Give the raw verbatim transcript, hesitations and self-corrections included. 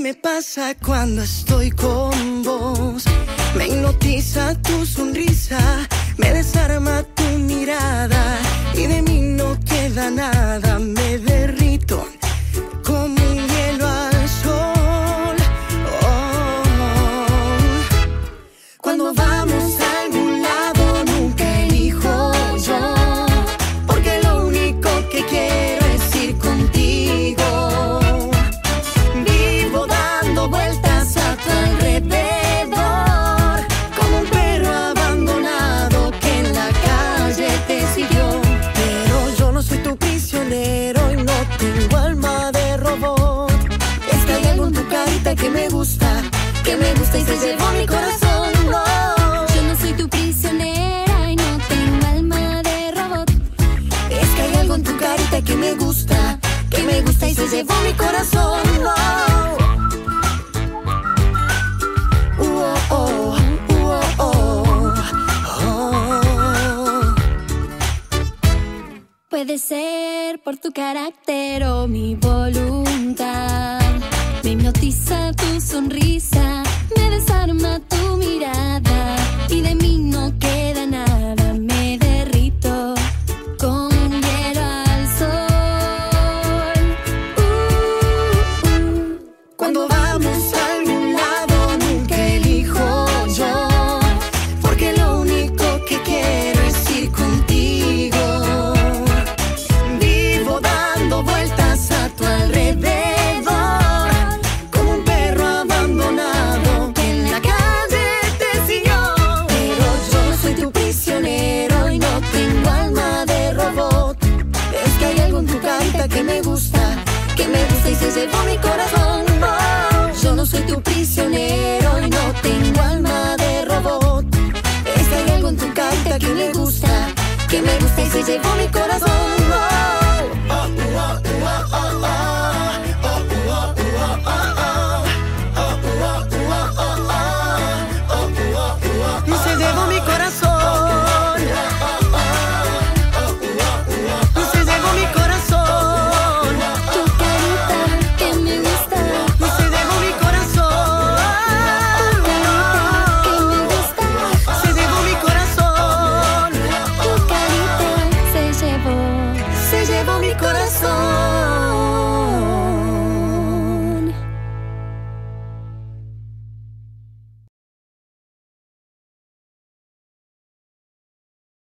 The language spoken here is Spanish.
me pasa cuando estoy con vos. Me hipnotiza tu sonrisa, me desarma tu mirada y de mí no queda nada. Me derrito como un hielo al sol. Oh. Cuando vamos a algún lado nunca elijo yo, porque lo único que quiero es ir contigo. Vivo dando vueltas a tu alrededor, como un perro abandonado que en la calle te siguió. Pero yo no soy tu prisionero y no tengo alma de robot. Es que hay algo en tu carita que me gusta, que me gusta y se llevó mi corazón. No. Yo no soy tu prisionera y no tengo alma de robot. Es que hay algo en tu carita que me gusta, que me gusta y se llevó mi corazón. No. Uh, oh, uh, oh, oh. Puede ser por tu carácter o mi voluntad. Me hipnotiza tu sonrisa, me desarma tu mirada y de mí no queda nada. Me derrito como un hielo al sol. Uh, uh. Cuando vamos a algún lado nunca elijo yo, porque lo único que quiero es ir contigo. Vivo dando vueltas a tu alrededor, como un perro abandonado que en la calle te siguió. Pero yo no soy tu prisionero y no tengo alma de robot. Es que hay algo en tu carita que me gusta, que me gusta y se llevó mi corazón. No. Yo no soy tu prisionero y no tengo alma de robot. Es que hay algo en tu carita que me gusta, que me gusta y se llevó mi corazón. No. Oh, oh, oh, oh, oh, oh. Oh, oh, oh, oh, oh, oh. Oh, oh, oh, oh, oh, oh. Oh, oh, oh, oh, oh. Se llevó mi corazón. Se llevó mi corazón. Tu carita que me gusta, Se llevó mi corazón. tu carita que me gusta, Se llevó mi corazón. tu carita se llevó. Se llevó mi corazón.